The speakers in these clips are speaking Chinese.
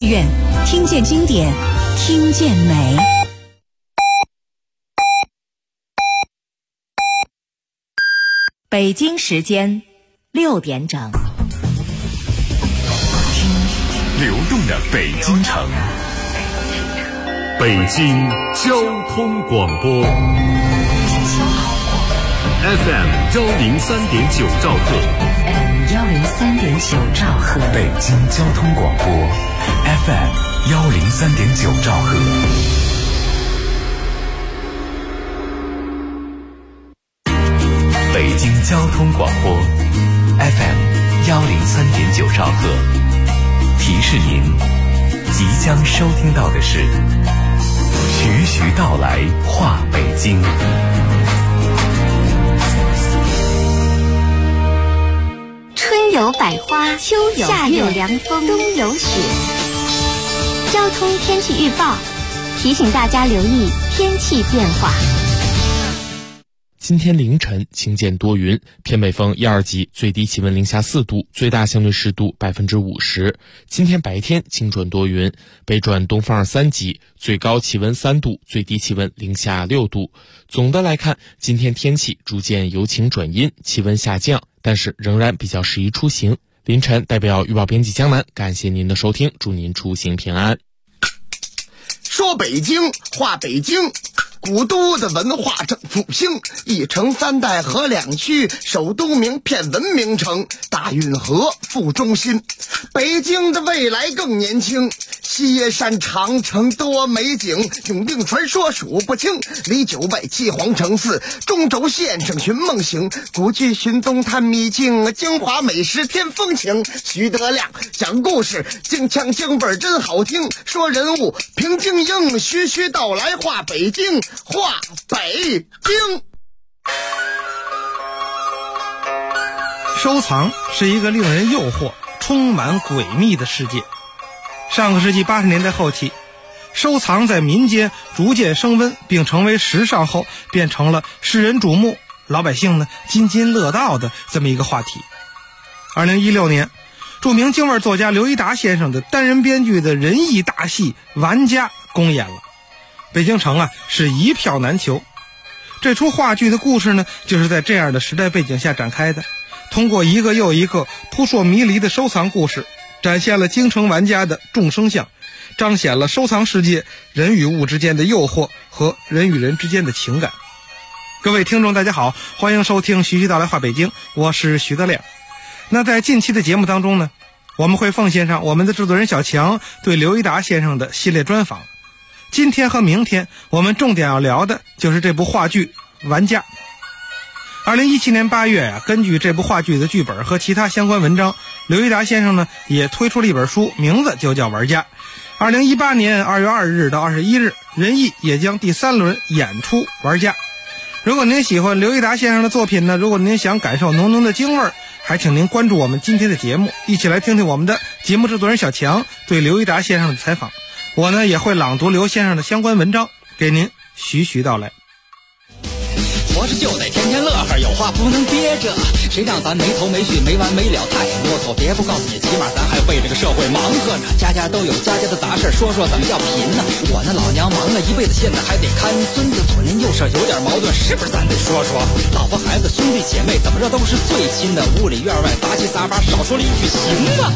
院，听见经典，听见美。北京时间6点整， 听流动的北京城，北京交通广播 FM 103.9兆赫， 103.9兆赫， 北京交通广播 FM 103.9兆赫。北京交通广播 FM 103.9兆赫，提示您即将收听到的是徐徐道来话北京。 春有百花，秋有夏有凉风，冬有雪。交通天气预报提醒大家留意天气变化。 今天凌晨晴间多云，偏北风1、2级，最低气温零下4度，最大相对湿度50%。今天白天晴转多云，北转东风2、3级，最高气温3度，最低气温零下6度。总的来看，今天天气逐渐由晴转阴，气温下降，但是仍然比较适宜出行。凌晨代表预报编辑江南，感谢您的收听，祝您出行平安。 说北京话北京，古都的文化正复兴，一城3代河2区，首都名片文明城，大运河副中心。北京的未来更年轻，西山长城多美景，永定传说数不清，离9外7皇城4，中轴线上寻梦行，古剧寻踪探秘境，京华美食添风情。徐德亮讲故事，京腔京味真好听，说人物评京英，徐徐道来话北京，话北京。 收藏是一个令人诱惑、充满诡秘的世界。上个世纪80年代后期，收藏在民间逐渐升温，并成为时尚后，变成了世人瞩目、老百姓呢津津乐道的这么一个话题。2016年，著名京味作家刘一达先生的单人编剧的仁义大戏《玩家》公演了，北京城是一票难求。这出话剧的故事呢，就是在这样的时代背景下展开的，通过一个又一个扑朔迷离的收藏故事，展现了京城玩家的众生相，彰显了收藏世界人与物之间的诱惑和人与人之间的情感。各位听众大家好，欢迎收听徐徐道来话北京，我是徐德亮。那在近期的节目当中呢，我们会奉献上我们的制作人小强对刘一达先生的系列专访。今天和明天我们重点要聊的就是这部话剧《玩家》。2017年8月根据这部话剧的剧本和其他相关文章，刘一达先生呢也推出了一本书，名字就叫《玩家》。2018年2月2日到21日，人艺也将第3轮演出《玩家》。如果您喜欢刘一达先生的作品呢，如果您想感受浓浓的京味儿，还请您关注我们今天的节目，一起来听听我们的节目制作人小强对刘一达先生的采访。我呢也会朗读刘先生的相关文章，给您徐徐道来。 活着就得天天乐呵，有话不能憋着，谁让咱没头没绪没完没了太啰嗦。别不告诉你，起码咱还为这个社会忙活呢。家家都有家家的杂事，说说怎么叫贫呢？我那老娘忙了一辈子，现在还得看孙子，左邻右舍有点矛盾，是不是咱得说说？老婆孩子兄弟姐妹怎么着都是最亲的，屋里院外杂七杂八，少说了一句行吗？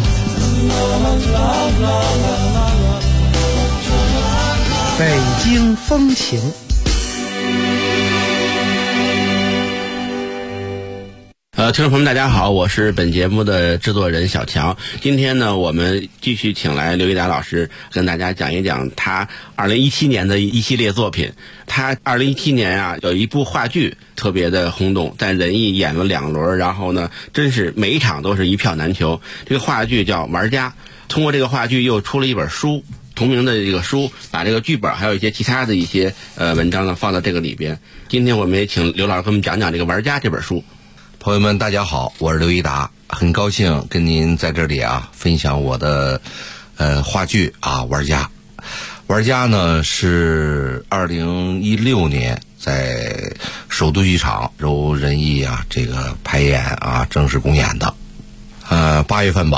北京风情。 听众朋友们大家好，我是本节目的制作人小强。今天呢，我们继续请来刘一达老师跟大家讲一讲他2017年的一系列作品。他2017年有一部话剧特别的轰动，在人艺演了2轮，然后呢真是每一场都是一票难求。这个话剧叫《玩家》，通过这个话剧又出了一本书，同名的这个书，把这个剧本还有一些其他的一些文章呢放到这个里边。今天我们也请刘老师跟我们讲讲这个《玩家》这本书。 朋友们大家好，我是刘一达，很高兴跟您在这里分享我的话剧玩家。玩家呢是2016年在首都剧场由人艺这个排演正式公演的。8月份吧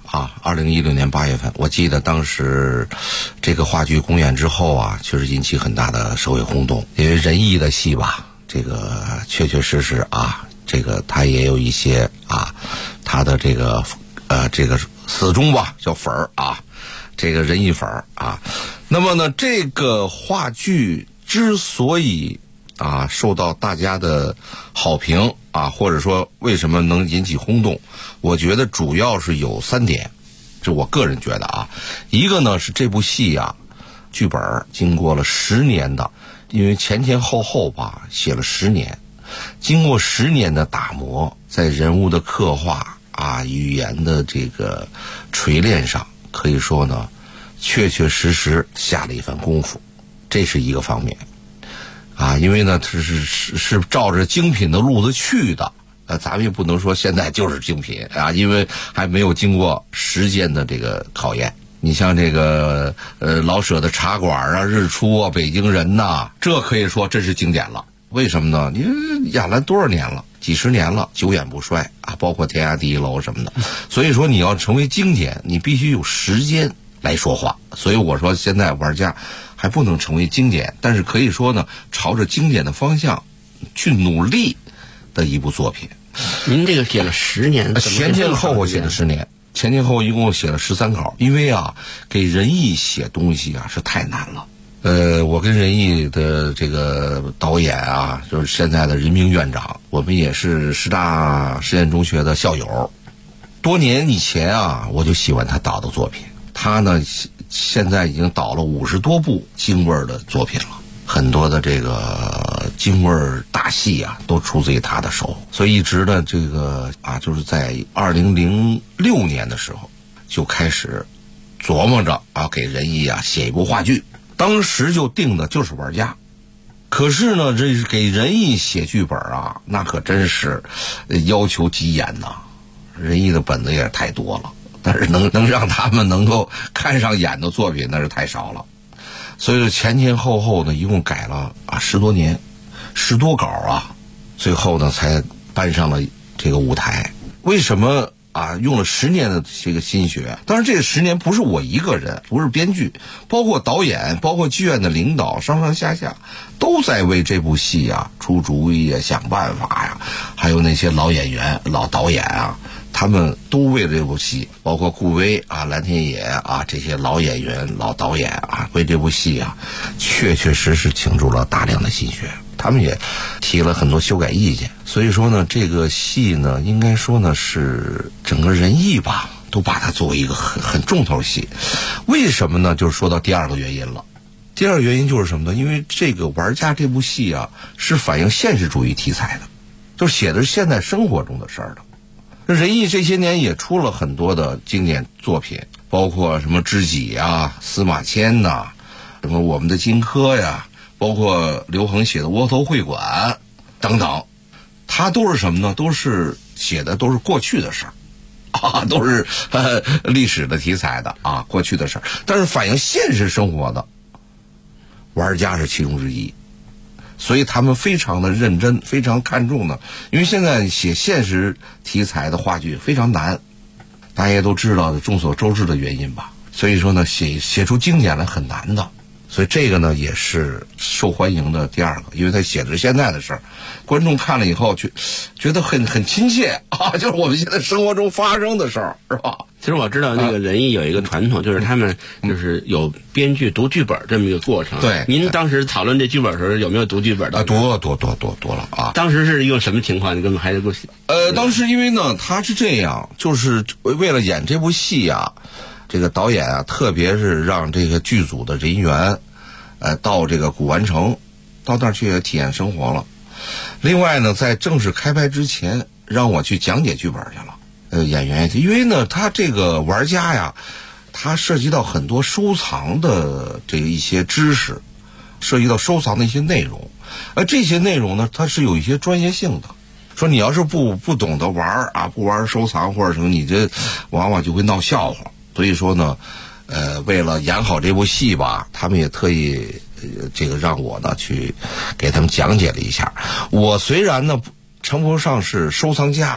啊，2016年8月份，我记得当时这个话剧公演之后啊，确实引起很大的社会轰动。因为仁义的戏吧，这个确确实实啊，这个他也有一些啊，他的这个死忠吧，叫粉儿啊，这个仁义粉儿啊。那么呢，这个话剧之所以啊受到大家的好评啊，或者说为什么能引起轰动，我觉得主要是有3点，这我个人觉得啊。一个呢是这部戏啊，剧本经过了10年的，因为前后吧写了10年，经过10年的打磨，在人物的刻画啊、语言的这个锤炼上，可以说呢确确实实下了一番功夫，这是一个方面啊。因为呢是照着精品的路子去的，咱们也不能说现在就是精品啊，因为还没有经过时间的这个考验。你像这个老舍的茶馆啊、日出啊、北京人呐，这可以说真是经典了。为什么呢？你演了多少年了，几十年了，久演不衰啊，包括天涯第一楼什么的。所以说你要成为经典，你必须有时间来说话。所以我说现在玩家还不能成为经典，但是可以说呢，朝着经典的方向去努力的一部作品。 您这个写了10年， 前后写了10年，前后一共写了13稿。因为啊，给仁义写东西啊是太难了。我跟仁义的这个导演啊，就是现在的任明院长，我们也是师大实验中学的校友。多年以前啊，我就喜欢他导的作品。他呢，现在已经导了50多部京味儿的作品了，很多的这个京味儿大戏啊，都出自于他的手。所以一直呢，这个啊，就是在2006年的时候，就开始琢磨着啊，给仁义啊写一部话剧。当时就定的就是玩家，可是呢，这是给仁义写剧本啊，那可真是要求极严呐。仁义的本子也太多了，但是能让他们能够看上眼的作品那是太少了。所以前后呢，一共改了啊10多年，10多稿啊，最后呢才搬上了这个舞台。为什么啊，用了10年的这个心血？当然，这个10年不是我一个人，不是编剧，包括导演，包括剧院的领导，上下都在为这部戏啊出主意啊、想办法呀。还有那些老演员、老导演啊，他们都为了这部戏，包括顾威啊、蓝天野啊这些老演员、老导演啊，为这部戏啊，确实倾注了大量的心血。他们也提了很多修改意见。所以说呢，这个戏呢，应该说呢是整个仁义吧，都把它作为一个很重头戏。为什么呢？就是说到第二个原因了。第二个原因就是什么呢？因为这个玩家这部戏啊，是反映现实主义题材的，就是写的是现在生活中的事儿的。仁义这些年也出了很多的经典作品，包括什么知己啊、司马迁呐、什么我们的荆轲呀，包括刘恒写的窝头会馆等等。他都是什么呢？都是写的都是过去的事儿啊，都是历史的题材的啊，过去的事儿。但是反映现实生活的玩家是其中之一，所以他们非常的认真，非常看重的。因为现在写现实题材的话剧非常难，大家也都知道的，众所周知的原因吧。所以说呢，写出经典来很难的。所以这个呢也是受欢迎的第二个，因为他写的是现在的事儿，观众看了以后觉得很亲切啊，就是我们现在生活中发生的事儿，是吧？ 其实我知道那个仁义有一个传统，就是他们就是有编剧读剧本这么一个过程。 对， 您当时讨论这剧本的时候有没有读剧本的？ 啊，多了啊！ 当时是用什么情况？你跟我们还是给我当时因为呢，他是这样，就是为了演这部戏啊。这个导演啊，特别是让这个剧组的人员，到这个古玩城，到那儿去体验生活了。另外呢，在正式开拍之前，让我去讲解剧本去了。演员，因为呢，他这个玩家呀，他涉及到很多收藏的这个一些知识，涉及到收藏的一些内容，而这些内容呢，它是有一些专业性的。说你要是不懂得玩啊，不玩收藏或者什么，你这往往就会闹笑话。所以说呢，为了演好这部戏吧，他们也特意这个让我呢去给他们讲解了一下。我虽然呢称不上是收藏家，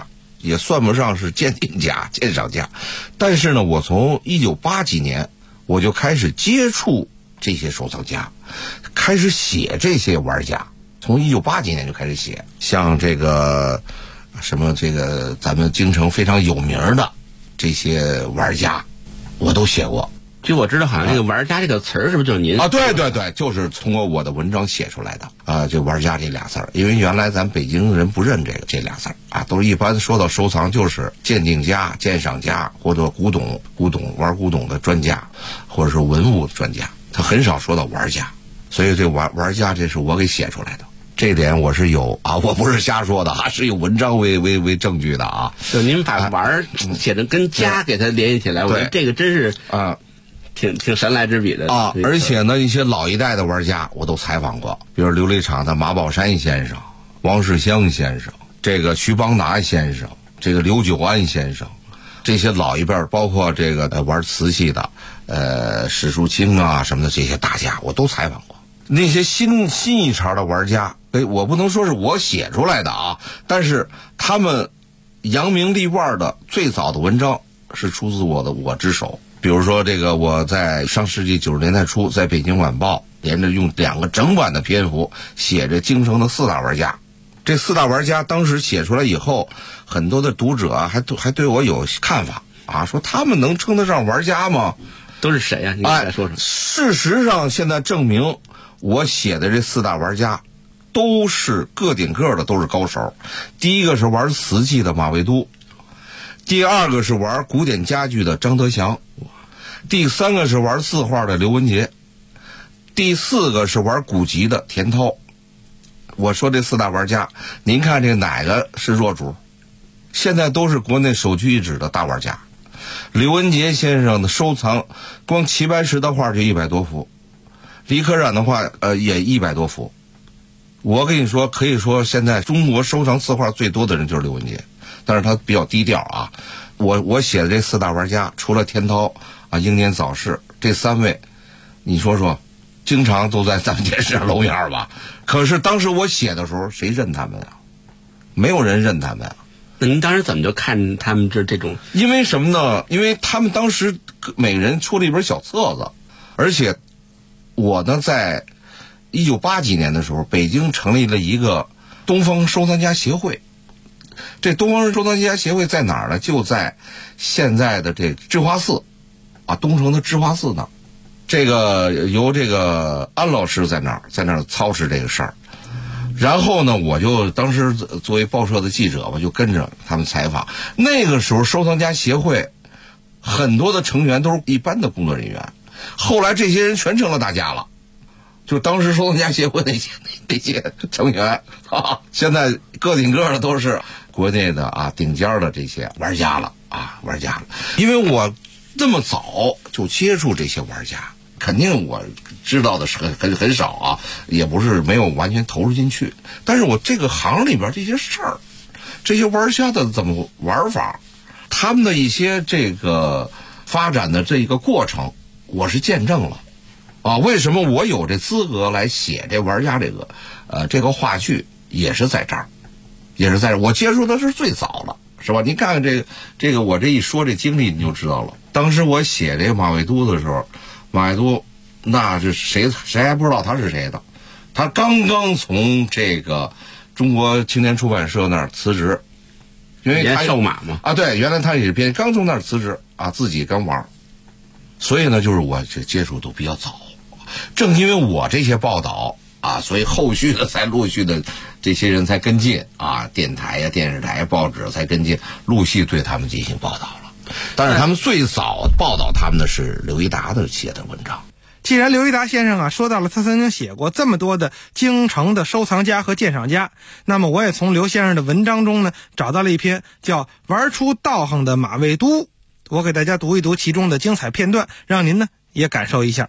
也算不上是鉴定家、鉴赏家，但是呢，我从1980几年我就开始接触这些收藏家，开始写这些玩家。从1980几年就开始写，像这个什么这个咱们京城非常有名的这些玩家，我都写过。 据我知道，好像这个玩家这个词儿是不是就是您啊？对对对，就是通过我的文章写出来的啊。这玩家这俩字儿，因为原来咱北京人不认这俩字儿啊，都是一般说到收藏就是鉴定家、鉴赏家或者古董玩古董的专家，或者是文物的专家，他很少说到玩家。所以这玩家这是我给写出来的，这点我是有啊，我不是瞎说的啊，是有文章为证据的啊。 就您把玩写成跟家给它联系起来，我觉得这个真是啊。 挺神来之笔的啊！而且呢，一些老一代的玩家我都采访过，比如琉璃厂的马宝山先生、王世襄先生、这个徐邦达先生、这个刘九安先生，这些老一辈，包括这个玩瓷器的，史树清啊什么的这些大家，我都采访过。那些新一茬的玩家，我不能说是我写出来的啊，但是他们扬名立万的最早的文章是出自我之手。比如说这个，我在上世纪90年代初，在北京晚报连着用2个整版的篇幅写着京城的4大玩家。这4大玩家当时写出来以后，很多的读者啊还对我有看法啊，说他们能称得上玩家吗？ 都是谁呀？你再说说。 事实上，现在证明我写的这4大玩家都是个顶个的，都是高手。第一个是玩瓷器的马未都，第2个是玩古典家具的张德祥，第3个是玩字画的刘文杰，第4个是玩古籍的田涛。我说这4大玩家，您看这哪个是弱主？现在都是国内首屈一指的大玩家。刘文杰先生的收藏，光齐白石的画就100多幅，李可染的画也100多幅。我跟你说，可以说现在中国收藏字画最多的人就是刘文杰，但是他比较低调啊。我写的这4大玩家，除了田涛啊、英年早逝这3位，你说说，经常都在咱们电视上露面吧？可是当时我写的时候，谁认他们啊？没有人认他们啊。 那您当时怎么就看他们这种？ 因为什么呢？因为他们当时每个人出了一本小册子，而且我呢，在1980几年的时候，北京成立了一个东方收藏家协会。这东方收藏家协会在哪儿呢？就在现在的这智化寺啊，东城的智化寺那儿。这个由这个安老师在那儿操持这个事儿。然后呢，我就当时作为报社的记者，我就跟着他们采访。那个时候收藏家协会很多的成员都是一般的工作人员，后来这些人全成了大家了。就当时收藏家协会那些成员啊，现在个顶个的都是国内的啊顶尖的这些玩家了。因为我这么早就接触这些玩家，肯定我知道的是很少啊，也不是没有完全投入进去。但是我这个行里边这些事儿，这些玩家的怎么玩法，他们的一些这个发展的这个过程，我是见证了。啊，为什么我有这资格来写这玩家这个话剧，也是在这儿，我接触的是最早了，是吧？您看看这个我这一说这经历你就知道了。当时我写这个马未都的时候，马未都那是谁还不知道他是谁的，他刚刚从这个中国青年出版社那儿辞职，因为他售马嘛啊，对，原来他也是编，刚从那儿辞职啊，自己刚玩，所以呢，就是我这接触都比较早。正因为我这些报道啊，所以后续的才陆续的这些人才跟进啊，电台呀、电视台、报纸才跟进，陆续对他们进行报道了。但是他们最早报道他们的是刘一达的写的文章。 既然刘一达先生啊说到了他曾经写过这么多的京城的收藏家和鉴赏家，那么我也从刘先生的文章中呢找到了一篇叫《玩出道行的马未都》，我给大家读一读其中的精彩片段，让您呢也感受一下。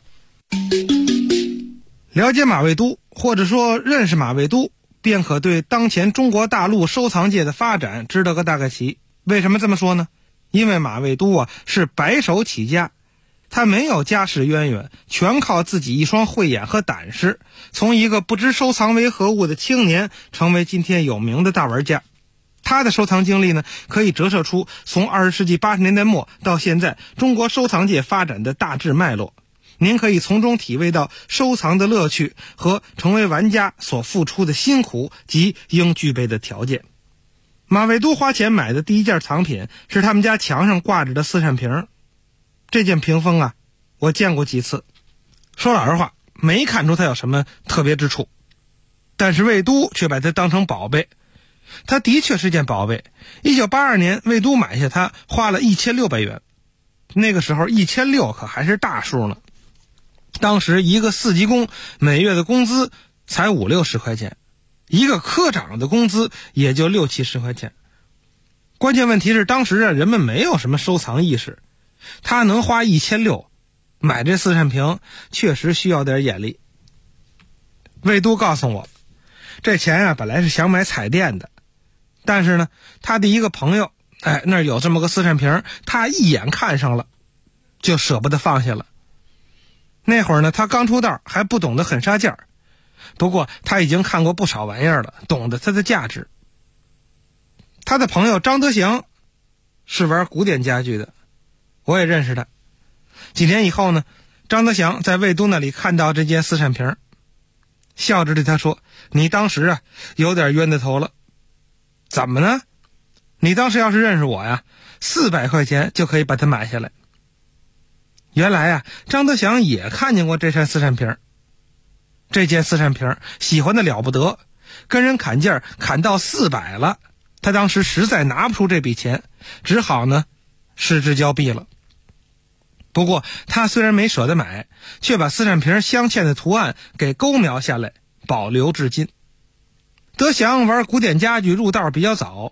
了解马未都，或者说认识马未都，便可对当前中国大陆收藏界的发展知道个大概齐。为什么这么说呢？因为马未都啊是白手起家，他没有家世渊源，全靠自己一双慧眼和胆识，从一个不知收藏为何物的青年成为今天有名的大玩家。 他的收藏经历呢，可以折射出从20世纪80年代末到现在中国收藏界发展的大致脉络。您可以从中体味到收藏的乐趣和成为玩家所付出的辛苦及应具备的条件。马未都花钱买的第一件藏品是他们家墙上挂着的四扇屏。这件屏风啊，我见过几次，说老实话，没看出它有什么特别之处，但是魏都却把它当成宝贝。它的确是件宝贝。1982年，魏都买下它，花了1600元。那个时候1600可还是大数呢。当时一个4级工每月的工资才50-60块钱，一个科长的工资也就60-70块钱。关键问题是当时人们没有什么收藏意识，他能花1600买这四扇屏，确实需要点眼力。魏都告诉我，这钱本来是想买彩电的，但是呢，他的一个朋友那儿有这么个四扇屏，他一眼看上了，就舍不得放下了。那会儿呢，他刚出道，还不懂得狠杀价，不过他已经看过不少玩意儿了，懂得它的价值。他的朋友张德祥是玩古典家具的，我也认识他。几年以后呢，张德祥在魏都那里看到这件四扇屏，笑着对他说：“你当时有点冤得头了。”怎么呢？你当时要是认识我呀，400块钱就可以把它买下来。原来张德祥也看见过这扇四扇屏，这件四扇屏喜欢的了不得，跟人砍价砍到400了，他当时实在拿不出这笔钱，只好呢失之交臂了。不过他虽然没舍得买，却把四扇屏镶嵌的图案给勾描下来，保留至今。德祥玩古典家具入道比较早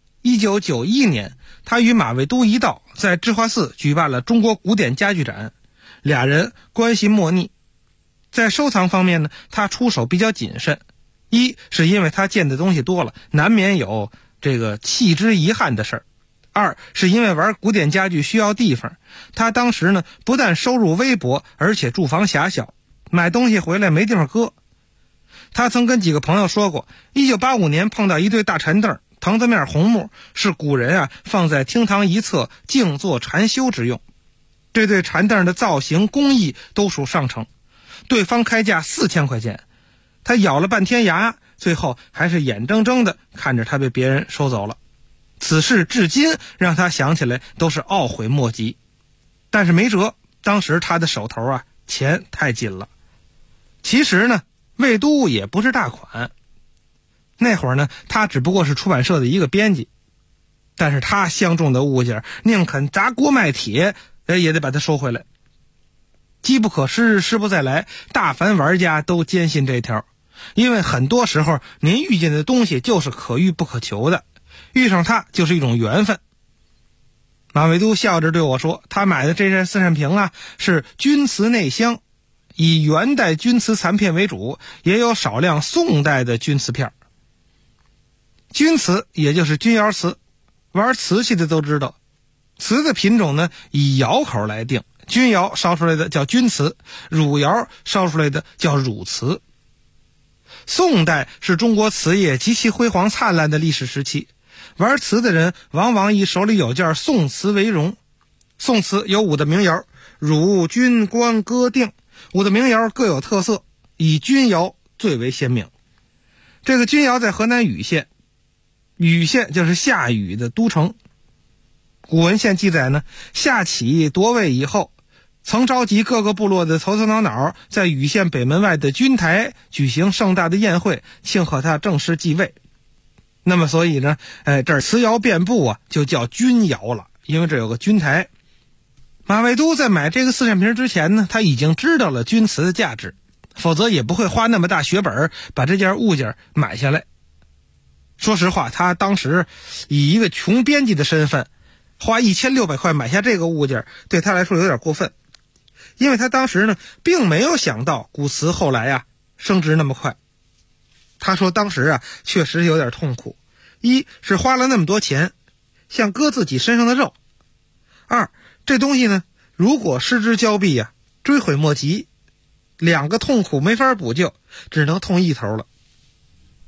，1991年他与马未都一道在智化寺举办了中国古典家具展，俩人关系莫逆。在收藏方面呢，他出手比较谨慎，一是因为他见的东西多了，难免有这个弃之遗憾的事儿；二是因为玩古典家具需要地方，他当时呢不但收入微薄，而且住房狭小，买东西回来没地方搁。他曾跟几个朋友说过，1985年碰到一对大禅凳，藤子面红木，是古人放在厅堂一侧静坐禅修之用。这对禅凳的造型工艺都属上乘，对方开价4000块钱，他咬了半天牙，最后还是眼睁睁的看着他被别人收走了。此事至今让他想起来都是懊悔莫及。但是没辙，当时他的手头钱太紧了。其实呢，魏都也不是大款，那会儿呢，他只不过是出版社的一个编辑，但是他相中的物件宁肯砸锅卖铁也得把它收回来。机不可失，失不再来，大凡玩家都坚信这条，因为很多时候您遇见的东西就是可遇不可求的，遇上它就是一种缘分。马未都笑着对我说，他买的这扇四扇屏是钧瓷内镶，以元代钧瓷残片为主，也有少量宋代的钧瓷片。钧瓷也就是钧窑瓷，玩瓷器的都知道，瓷的品种呢以窑口来定，钧窑烧出来的叫钧瓷，汝窑烧出来的叫汝瓷。宋代是中国瓷业极其辉煌灿烂的历史时期，玩瓷的人往往以手里有件宋瓷为荣。宋瓷有5的名窑，汝、钧、官、哥、定，5的名窑各有特色，以钧窑最为鲜明。这个钧窑在河南禹县，禹县就是夏禹的都城。古文献记载呢，夏启夺位以后，曾召集各个部落的头头脑脑，在禹县北门外的钧台举行盛大的宴会，庆贺他正式继位。那么所以呢，这儿瓷窑遍布就叫钧窑了，因为这有个钧台。马未都在买这个四扇屏之前呢，他已经知道了钧瓷的价值，否则也不会花那么大血本把这件物件买下来。说实话，他当时以一个穷编辑的身份，花1600块买下这个物件，对他来说有点过分。因为他当时呢，并没有想到古瓷后来升值那么快。他说当时确实有点痛苦，一是花了那么多钱，像割自己身上的肉；二，这东西呢，如果失之交臂追悔莫及，2个痛苦没法补救，只能痛一头了。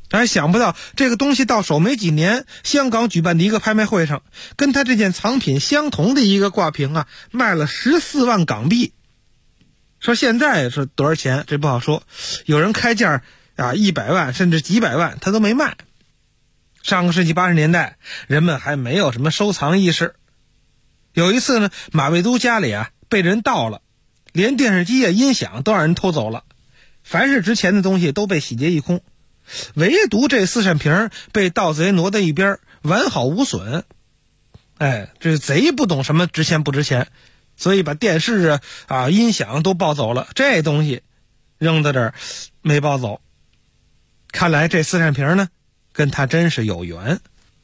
想不到这个东西到手没几年，香港举办的一个拍卖会上，跟他这件藏品相同的一个挂瓶啊，卖了14万港币。说现在是多少钱这不好说，有人开价100万甚至几百万他都没卖。上个世纪80年代人们还没有什么收藏意识。有一次呢，马未都家里被人盗了，连电视机音响都让人偷走了，凡是值钱的东西都被洗劫一空，唯独这4扇瓶被盗贼挪到一边，完好无损。这贼不懂什么值钱不值钱，所以把电视音响都抱走了，这东西扔在这儿没抱走。看来这4扇瓶呢跟他真是有缘。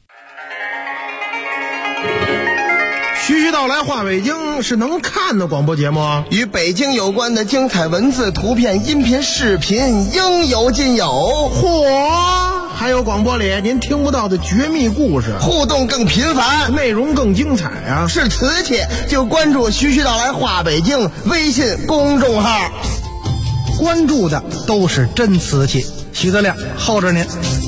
徐徐道来话北京是能看的广播节目， 与北京有关的精彩文字、图片、音频、视频应有尽有。 嚯，还有广播里您听不到的绝密故事， 互动更频繁， 内容更精彩啊！ 是瓷器就关注徐徐道来话北京微信公众号， 关注的都是真瓷器。徐德亮候着您。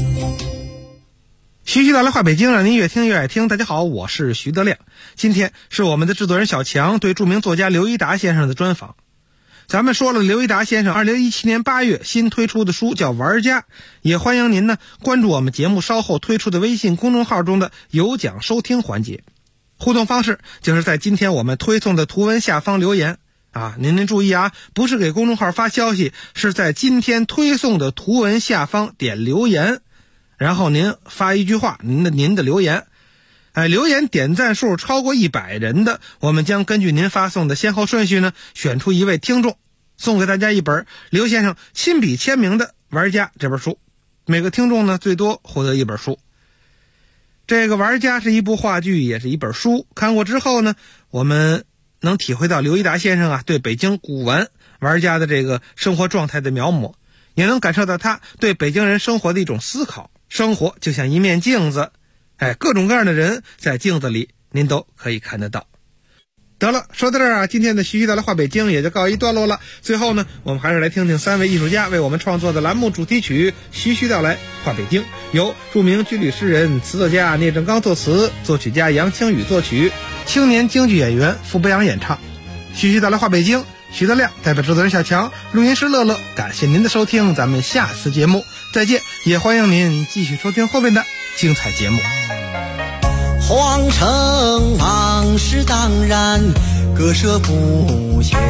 徐徐道来话北京，让您越听越爱听。大家好，我是徐德亮。今天是我们的制作人小强对著名作家刘一达先生的专访。咱们说了刘一达先生2017年8月新推出的书叫《玩家》，也欢迎您呢关注我们节目稍后推出的微信公众号中的有奖收听环节。互动方式就是在今天我们推送的图文下方留言您注意不是给公众号发消息，是在今天推送的图文下方点留言，然后您发一句话，您的留言，留言点赞数超过100人的，我们将根据您发送的先后顺序呢，选出一位听众，送给大家一本刘先生亲笔签名的《玩家》这本书。每个听众呢，最多获得一本书。这个《玩家》是一部话剧，也是一本书。看过之后呢，我们能体会到刘一达先生对北京古玩玩家的这个生活状态的描摹，也能感受到他对北京人生活的一种思考。生活就像一面镜子，各种各样的人在镜子里您都可以看得到。得了，说到这儿今天的徐徐道来话北京也就告一段落了。最后呢，我们还是来听听3位艺术家为我们创作的栏目主题曲《徐徐道来话北京》，由著名军旅诗人、词作家聂正刚作词，作曲家杨清宇作曲，青年京剧演员傅北阳演唱。徐徐道来话北京，徐德亮代表制作人小强，录音师乐乐，感谢您的收听，咱们下次节目再见，也欢迎您继续收听后面的精彩节目。 皇城往事当然割舍不下，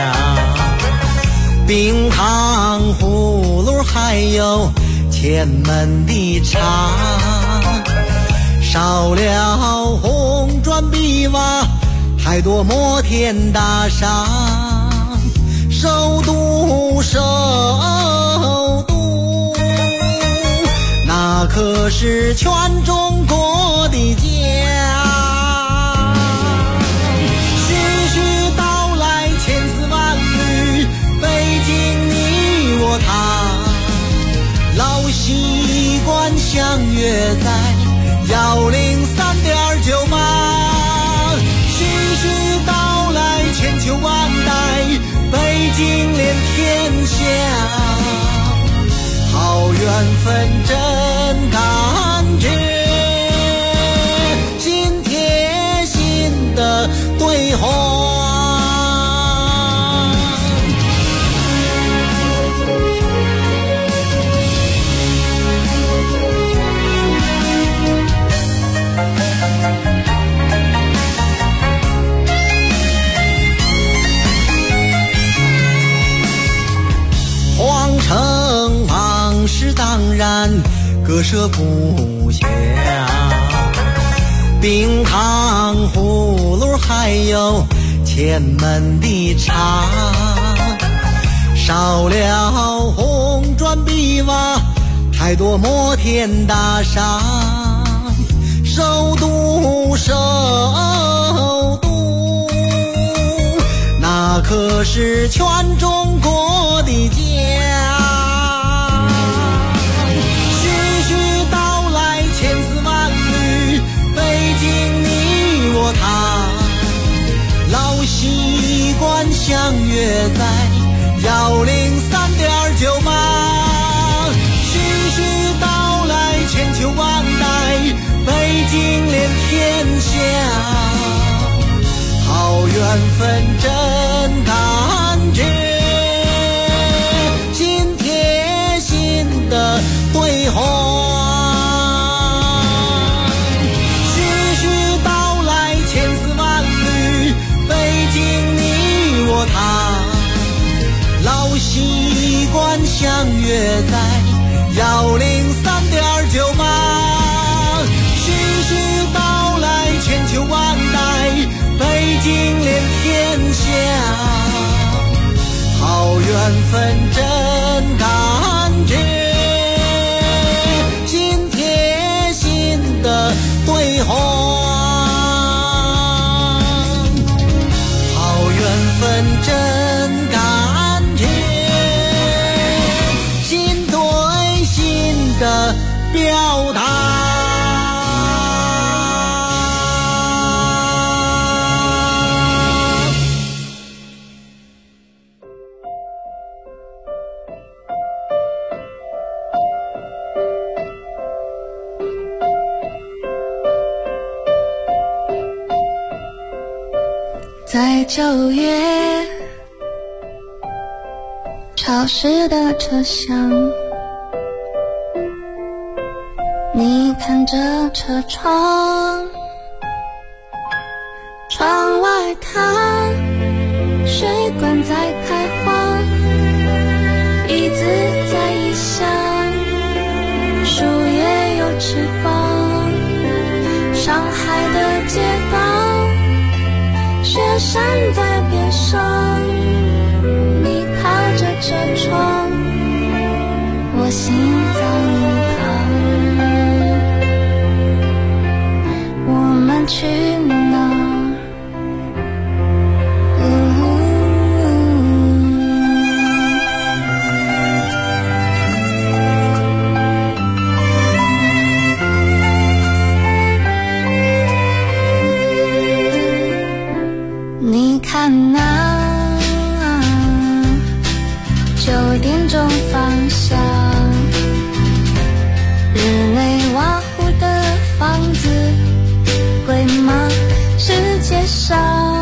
冰糖葫芦还有前门的茶，少了红砖碧瓦，太多摩天大厦，首都那可是全中国的家。徐徐道来千丝万缕，北京你我他，老习惯相约在103.98。徐徐道来千秋万代，北京连天下，好缘分真感觉，心贴心的对话。皇城往事当然割舍不下，冰糖葫芦还有前门的茶，少了红砖碧瓦，太多摩天大厦，首都那可是全中国的家。老习惯相约在103.98，徐徐道京连天下，好缘分真感觉，心贴心的对话，徐徐道来千丝万缕，北京你我他，老习惯相约在103.98，徐徐道来千秋万代，北京连天下，好缘分真感觉，心贴心的对话，好缘分真感觉，心对心的表达。 在9月潮湿的车厢，你看着车窗，窗外它水管在开花，椅子在异乡，树叶有翅膀，上海的街道，雪山在边上，你靠着车窗，我心脏旁，我们去哪儿？你看那9点钟方向，日内瓦湖的房子贵吗？世界上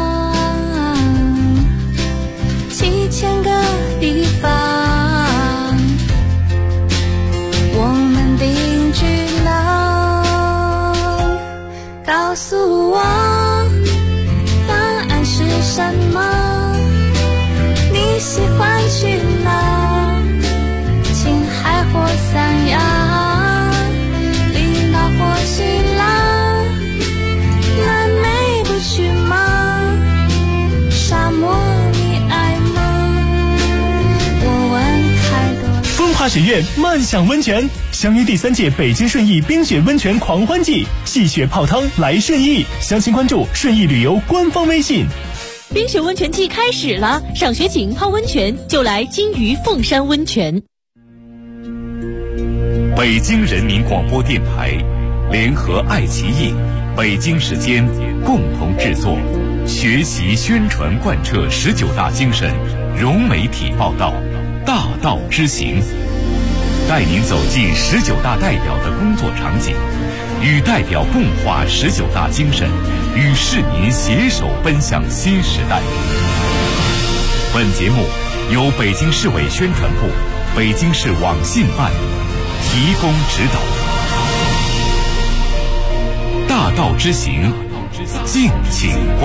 7000个地方，我们定居哪？告诉我是什么？你喜欢去哪？青海或三亚，离岛或希腊，南美不去吗？沙漠你爱吗？我问太多了。 风华雪苑漫享温泉，相约第3届北京顺义冰雪温泉狂欢季，戏雪泡汤来顺义，详情关注顺义旅游官方微信。 冰雪温泉季开始了，赏雪景泡温泉就来金鱼凤山温泉。 北京人民广播电台联合爱奇艺、北京时间共同制作，学习宣传贯彻19大精神，融媒体报道，大道之行，带您走进19大代表的工作场景，与代表共话19大精神，与市民携手奔向新时代。本节目由北京市委宣传部、北京市网信办提供指导。大道之行，敬请关注。